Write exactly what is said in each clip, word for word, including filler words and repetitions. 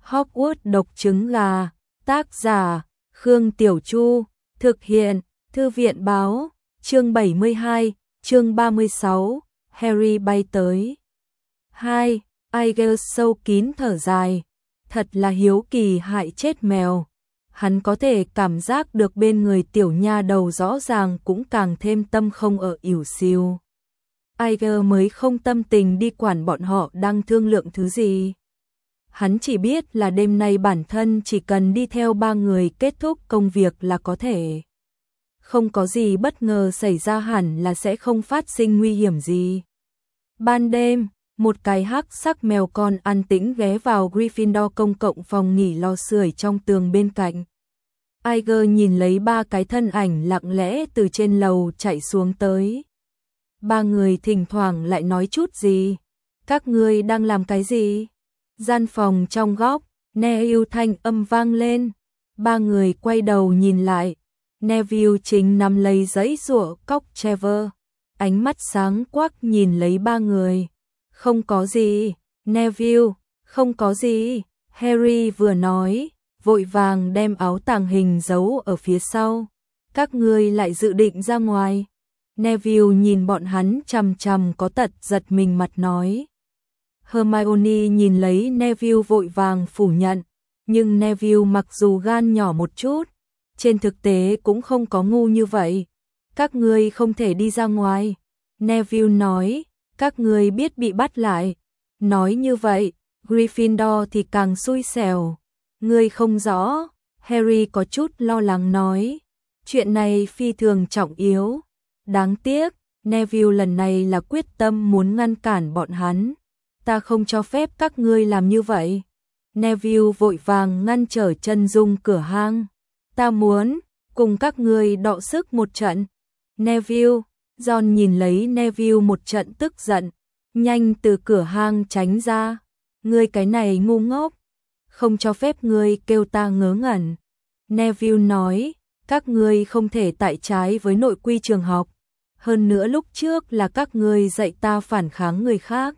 Hogwarts độc trứng gà, tác giả, Khương Tiểu Chu, thực hiện, Thư viện báo, chương bảy mươi hai, chương ba mươi sáu, Harry bay tới. hai. Tigers sâu kín thở dài, thật là hiếu kỳ hại chết mèo. Hắn có thể cảm giác được bên người tiểu nha đầu rõ ràng cũng càng thêm tâm không ở ỉu xìu. Tiger mới không tâm tình đi quản bọn họ đang thương lượng thứ gì. Hắn chỉ biết là đêm nay bản thân chỉ cần đi theo ba người kết thúc công việc là có thể. Không có gì bất ngờ xảy ra hẳn là sẽ không phát sinh nguy hiểm gì. Ban đêm, một cái hắc sắc mèo con an tĩnh ghé vào Gryffindor công cộng phòng nghỉ lò sưởi trong tường bên cạnh. Tiger nhìn lấy ba cái thân ảnh lặng lẽ từ trên lầu chạy xuống tới. Ba người thỉnh thoảng lại nói chút gì. Các ngươi đang làm cái gì? Gian phòng trong góc, Neville thanh âm vang lên. Ba người quay đầu nhìn lại. Neville chính nắm lấy giấy rủa cóc Trevor. Ánh mắt sáng quắc nhìn lấy ba người. Không có gì, Neville, không có gì. Harry vừa nói, vội vàng đem áo tàng hình giấu ở phía sau. Các ngươi lại dự định ra ngoài. Neville nhìn bọn hắn chằm chằm có tật giật mình mặt nói. Hermione nhìn lấy Neville vội vàng phủ nhận, nhưng Neville mặc dù gan nhỏ một chút, trên thực tế cũng không có ngu như vậy. Các ngươi không thể đi ra ngoài. Neville nói, các ngươi biết bị bắt lại. Nói như vậy, Gryffindor thì càng xui xẻo. Ngươi không rõ, Harry có chút lo lắng nói. Chuyện này phi thường trọng yếu. Đáng tiếc, Neville lần này là quyết tâm muốn ngăn cản bọn hắn. Ta không cho phép các ngươi làm như vậy. Neville vội vàng ngăn trở chân dung cửa hang. Ta muốn cùng các ngươi đọ sức một trận. Neville, John nhìn lấy Neville một trận tức giận, nhanh từ cửa hang tránh ra. Ngươi cái này ngu ngốc, không cho phép ngươi kêu ta ngớ ngẩn. Neville nói, các ngươi không thể tại trái với nội quy trường học. Hơn nữa lúc trước là các ngươi dạy ta phản kháng người khác.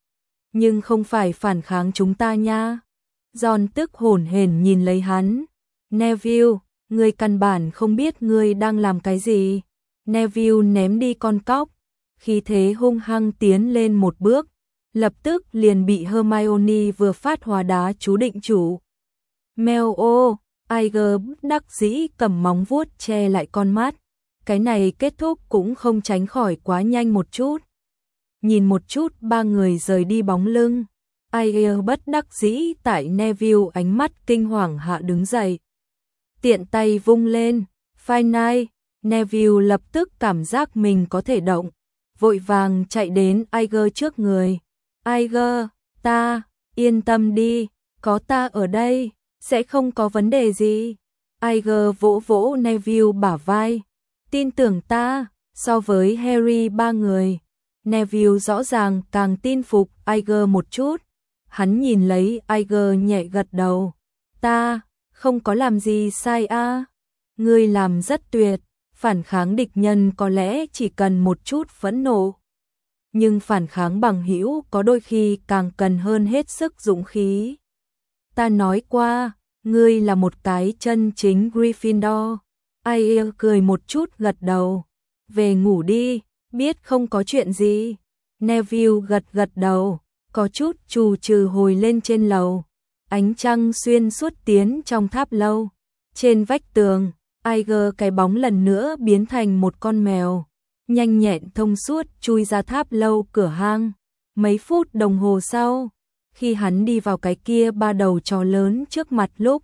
Nhưng không phải phản kháng chúng ta nha. John tức hổn hển nhìn lấy hắn. Neville, ngươi căn bản không biết ngươi đang làm cái gì. Neville ném đi con cóc, khí thế hung hăng tiến lên một bước, lập tức liền bị Hermione vừa phát hóa đá chú định chủ. Mèo ô, Tiger đắc dĩ cầm móng vuốt che lại con mắt. Cái này kết thúc cũng không tránh khỏi quá nhanh một chút. Nhìn một chút ba người rời đi bóng lưng. Tiger bất đắc dĩ tại Neville ánh mắt kinh hoàng hạ đứng dậy. Tiện tay vung lên, Final. Neville lập tức cảm giác mình có thể động, vội vàng chạy đến Tiger trước người. Tiger, ta, yên tâm đi, có ta ở đây, sẽ không có vấn đề gì. Tiger vỗ vỗ Neville bả vai. Tin tưởng ta, so với Harry ba người, Neville rõ ràng càng tin phục Tiger một chút. Hắn nhìn lấy Tiger nhẹ gật đầu. Ta, không có làm gì sai a. À? Ngươi làm rất tuyệt. Phản kháng địch nhân có lẽ chỉ cần một chút phẫn nộ. Nhưng phản kháng bằng hữu có đôi khi càng cần hơn hết sức dũng khí. Ta nói qua, ngươi là một cái chân chính Gryffindor. Ai cười một chút gật đầu. Về ngủ đi, biết không có chuyện gì. Neville gật gật đầu, có chút trù trừ hồi lên trên lầu. Ánh trăng xuyên suốt tiến trong tháp lâu. Trên vách tường, Tiger cái bóng lần nữa biến thành một con mèo, nhanh nhẹn thông suốt chui ra tháp lâu cửa hang. Mấy phút đồng hồ sau, khi hắn đi vào cái kia ba đầu chó lớn trước mặt lúc,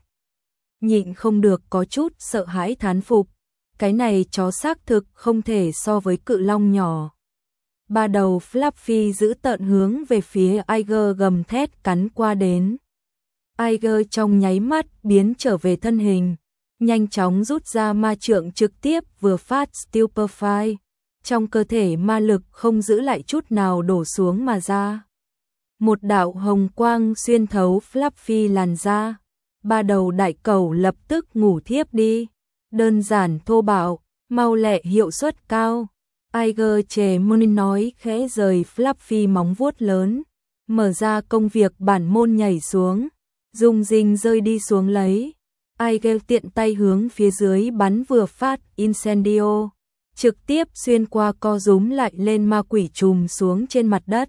nhịn không được có chút sợ hãi thán phục. Cái này chó xác thực không thể so với cự long nhỏ. Ba đầu Fluffy giữ tợn hướng về phía Tiger gầm thét cắn qua đến. Tiger trong nháy mắt biến trở về thân hình. Nhanh chóng rút ra ma trượng trực tiếp vừa phát Stupefy. Trong cơ thể ma lực không giữ lại chút nào đổ xuống mà ra. Một đạo hồng quang xuyên thấu Fluffy làn da. Ba đầu đại cẩu lập tức ngủ thiếp đi. Đơn giản thô bạo, mau lẹ hiệu suất cao. Tiger chề môn nói khẽ rời Fluffy móng vuốt lớn. Mở ra công việc bản môn nhảy xuống. Dung Dinh rơi đi xuống lấy. Aigel tiện tay hướng phía dưới bắn vừa phát incendio, trực tiếp xuyên qua co rúm lại lên ma quỷ trùm xuống trên mặt đất.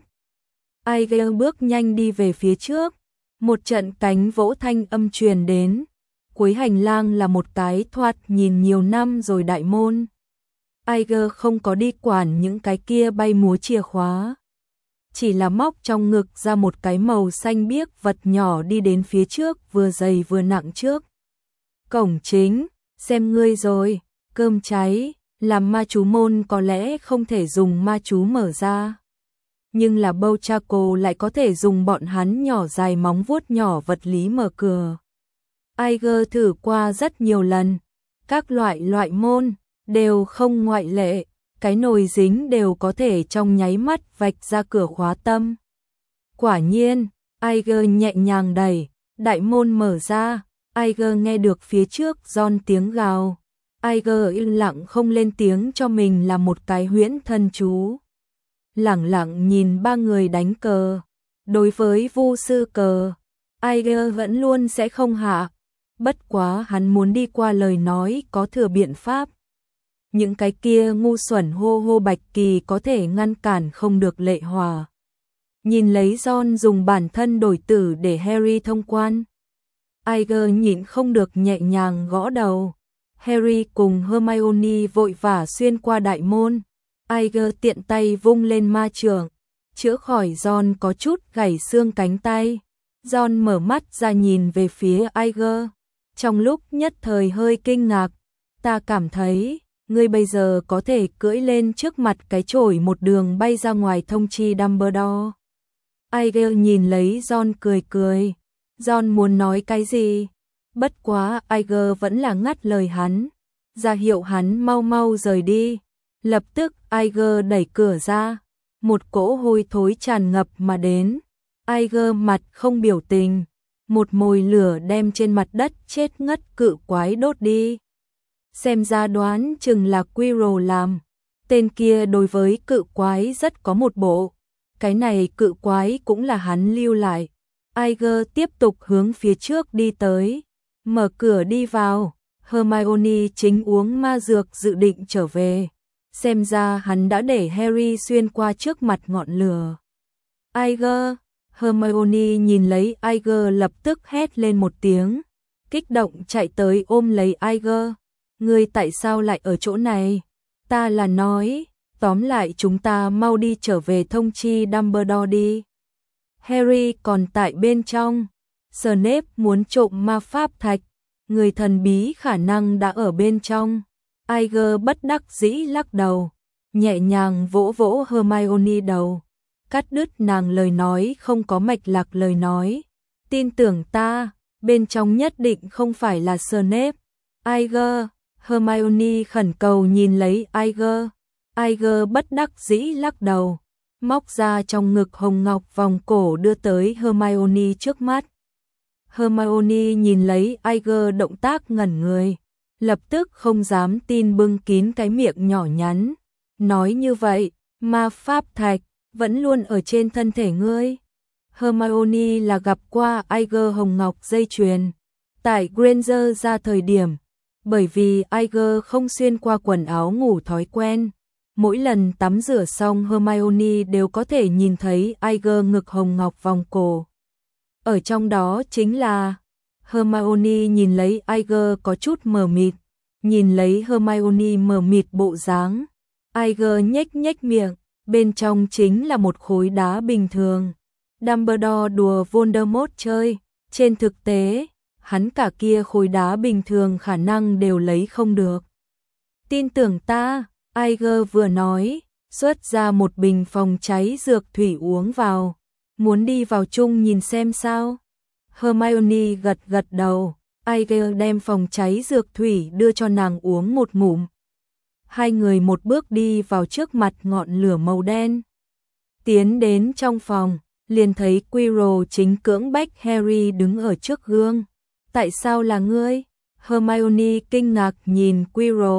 Aigel bước nhanh đi về phía trước, một trận cánh vỗ thanh âm truyền đến. Cuối hành lang là một cái thoạt nhìn nhiều năm rồi đại môn. Aigel không có đi quản những cái kia bay múa chìa khóa, chỉ là móc trong ngực ra một cái màu xanh biếc vật nhỏ đi đến phía trước, vừa dày vừa nặng trước cổng chính. Xem ngươi rồi, cơm cháy, làm ma chú môn có lẽ không thể dùng ma chú mở ra, nhưng là Bouchaco lại có thể dùng bọn hắn nhỏ dài móng vuốt nhỏ vật lý mở cửa. Aigel thử qua rất nhiều lần, các loại loại môn đều không ngoại lệ, cái nồi dính đều có thể trong nháy mắt vạch ra cửa khóa tâm. Quả nhiên, Aigel nhẹ nhàng đẩy, đại môn mở ra. Aigel nghe được phía trước John tiếng gào. Aigel im lặng không lên tiếng cho mình là một cái huyễn thân chú. Lẳng lặng nhìn ba người đánh cờ. Đối với vu sư cờ, Aigel vẫn luôn sẽ không hạ. Bất quá hắn muốn đi qua lời nói có thừa biện pháp. Những cái kia ngu xuẩn hô hô bạch kỳ có thể ngăn cản không được Lệ Hòa. Nhìn lấy John dùng bản thân đổi tử để Harry thông quan. Aigel nhịn không được nhẹ nhàng gõ đầu. Harry cùng Hermione vội vã xuyên qua đại môn. Aigel tiện tay vung lên ma chưởng, chữa khỏi John có chút gãy xương cánh tay. John mở mắt ra nhìn về phía Aigel, trong lúc nhất thời hơi kinh ngạc. Ta cảm thấy, ngươi bây giờ có thể cưỡi lên trước mặt cái chổi một đường bay ra ngoài thông chi Dumbledore. Aigel nhìn lấy John cười cười. John muốn nói cái gì? Bất quá Aigel vẫn là ngắt lời hắn, ra hiệu hắn mau mau rời đi. Lập tức Aigel đẩy cửa ra, một cỗ hôi thối tràn ngập mà đến. Aigel mặt không biểu tình, một mồi lửa đem trên mặt đất chết ngất cự quái đốt đi. Xem ra đoán chừng là Quirrell làm. Tên kia đối với cự quái rất có một bộ. Cái này cự quái cũng là hắn lưu lại. Aigel tiếp tục hướng phía trước đi tới, mở cửa đi vào. Hermione chính uống ma dược dự định trở về. Xem ra hắn đã để Harry xuyên qua trước mặt ngọn lửa. Aigel, Hermione nhìn lấy Aigel lập tức hét lên một tiếng, kích động chạy tới ôm lấy Aigel. Ngươi tại sao lại ở chỗ này? Ta là nói, tóm lại chúng ta mau đi trở về thông chi Dumbledore đi. Harry còn tại bên trong. Snape muốn trộm ma pháp thạch, người thần bí khả năng đã ở bên trong. Aigel bất đắc dĩ lắc đầu, nhẹ nhàng vỗ vỗ Hermione đầu, cắt đứt nàng lời nói không có mạch lạc lời nói. Tin tưởng ta, bên trong nhất định không phải là Snape. Aigel, Hermione khẩn cầu nhìn lấy Aigel. Aigel bất đắc dĩ lắc đầu, móc ra trong ngực hồng ngọc vòng cổ đưa tới Hermione trước mắt. Hermione nhìn lấy Aigel động tác ngẩn người, lập tức không dám tin bưng kín cái miệng nhỏ nhắn. Nói như vậy, ma pháp thạch vẫn luôn ở trên thân thể ngươi. Hermione là gặp qua Aigel hồng ngọc dây chuyền tại Granger ra thời điểm, bởi vì Aigel không xuyên qua quần áo ngủ thói quen. Mỗi lần tắm rửa xong Hermione đều có thể nhìn thấy Aigel ngực hồng ngọc vòng cổ. Ở trong đó chính là... Hermione nhìn lấy Aigel có chút mờ mịt, nhìn lấy Hermione mờ mịt bộ dáng. Aigel nhếch nhếch miệng, bên trong chính là một khối đá bình thường. Dumbledore đùa Voldemort chơi, trên thực tế, hắn cả kia khối đá bình thường khả năng đều lấy không được. Tin tưởng ta, Aigel vừa nói, xuất ra một bình phòng cháy dược thủy uống vào. Muốn đi vào chung nhìn xem sao? Hermione gật gật đầu. Aigel đem phòng cháy dược thủy đưa cho nàng uống một ngụm. Hai người một bước đi vào trước mặt ngọn lửa màu đen. Tiến đến trong phòng, liền thấy Quirrell chính cưỡng bách Harry đứng ở trước gương. Tại sao là ngươi? Hermione kinh ngạc nhìn Quirrell.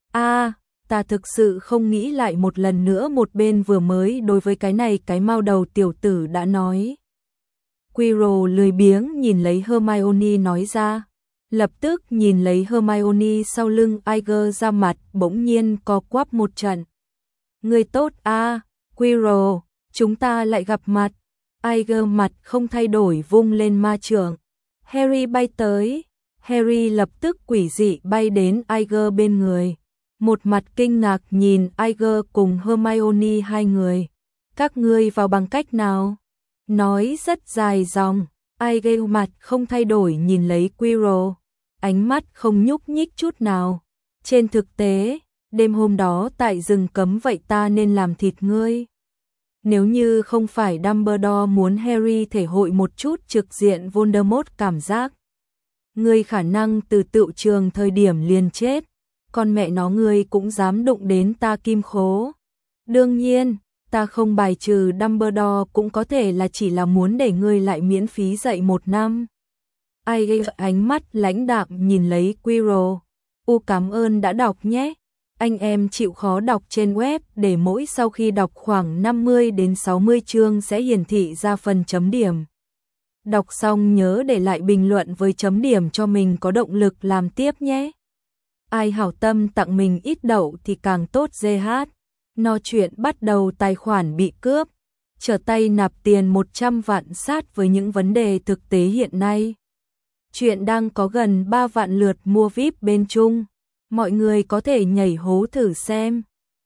A, ta thực sự không nghĩ lại một lần nữa một bên vừa mới đối với cái này cái mau đầu tiểu tử đã nói. Quirrell lười biếng nhìn lấy Hermione nói ra. Lập tức nhìn lấy Hermione sau lưng Iger ra mặt bỗng nhiên co quắp một trận. Người tốt a, Quirrell, chúng ta lại gặp mặt. Iger mặt không thay đổi vung lên ma chưởng. Harry bay tới. Harry lập tức quỷ dị bay đến Iger bên người. Một mặt kinh ngạc nhìn Iger cùng Hermione hai người. Các ngươi vào bằng cách nào? Nói rất dài dòng. Iger mặt không thay đổi nhìn lấy Quirrell. Ánh mắt không nhúc nhích chút nào. Trên thực tế, đêm hôm đó tại rừng cấm vậy ta nên làm thịt ngươi. Nếu như không phải Dumbledore muốn Harry thể hội một chút trực diện Voldemort cảm giác. Ngươi khả năng từ tựu trường thời điểm liền chết. Con mẹ nó ngươi cũng dám đụng đến ta kim khố. Đương nhiên, ta không bài trừ Dumbledore cũng có thể là chỉ là muốn để ngươi lại miễn phí dạy một năm. Ai gây ánh mắt lãnh đạm nhìn lấy Quirrell. U cảm ơn đã đọc nhé. Anh em chịu khó đọc trên web để mỗi sau khi đọc khoảng năm mươi đến sáu mươi chương sẽ hiển thị ra phần chấm điểm. Đọc xong nhớ để lại bình luận với chấm điểm cho mình có động lực làm tiếp nhé. Ai hảo tâm tặng mình ít đậu thì càng tốt giê hát. No chuyện bắt đầu tài khoản bị cướp. Trở tay nạp tiền một trăm vạn sát với những vấn đề thực tế hiện nay. Chuyện đang có gần ba vạn lượt mua vi ai pi bên Trung. Mọi người có thể nhảy hố thử xem.